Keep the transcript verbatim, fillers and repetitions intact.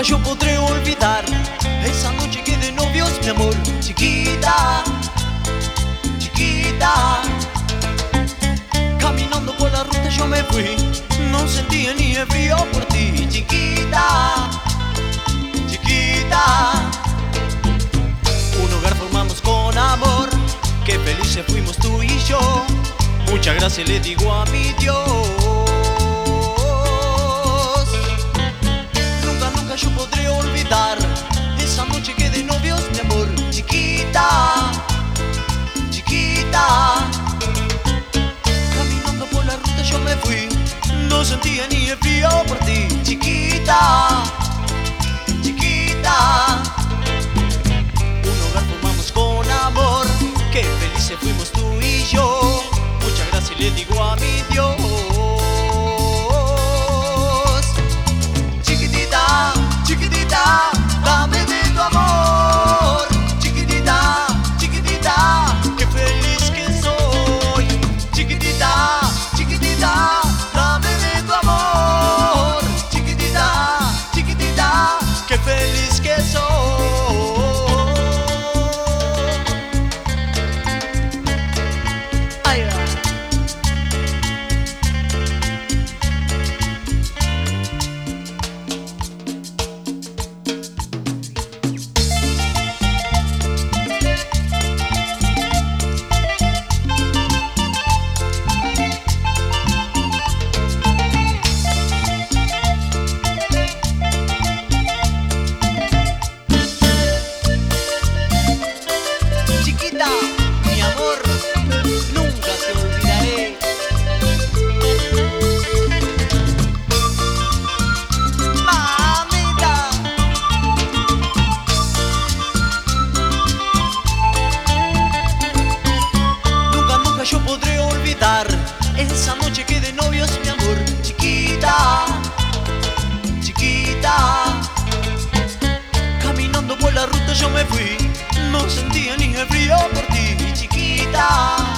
yo podré olvidar esa noche que de novios, mi amor. Chiquita, chiquita, caminando por la ruta yo me fui, no sentía ni el frío por ti. Chiquita, chiquita, un hogar formamos con amor, qué felices fuimos tú y yo. Muchas gracias le digo a mi Dios. Nunca, nunca yo podré olvidar esa noche que de novios, mi amor. Chiquita, chiquita, caminando por la ruta yo me fui, no sentía ni el frío por ti. Chiquita, chiquita, un hogar formamos con amor, qué felices fuimos tú y yo. Muchas gracias le digo a mi Dios. Chiquitita, chiquitita, dame de tu amor. Chiquitita, chiquitita, qué feliz que soy. Chiquitita, chiquitita, dame de tu amor. Chiquitita, chiquitita, qué feliz que soy. Ahí va. Chiquita, mi amor, nunca te olvidaré. Mamita, nunca, nunca yo podré olvidar esa noche que de novios, mi amor. Chiquita, chiquita, caminando por la ruta yo me fui, no sentía ni el frío por ti. Chiquita,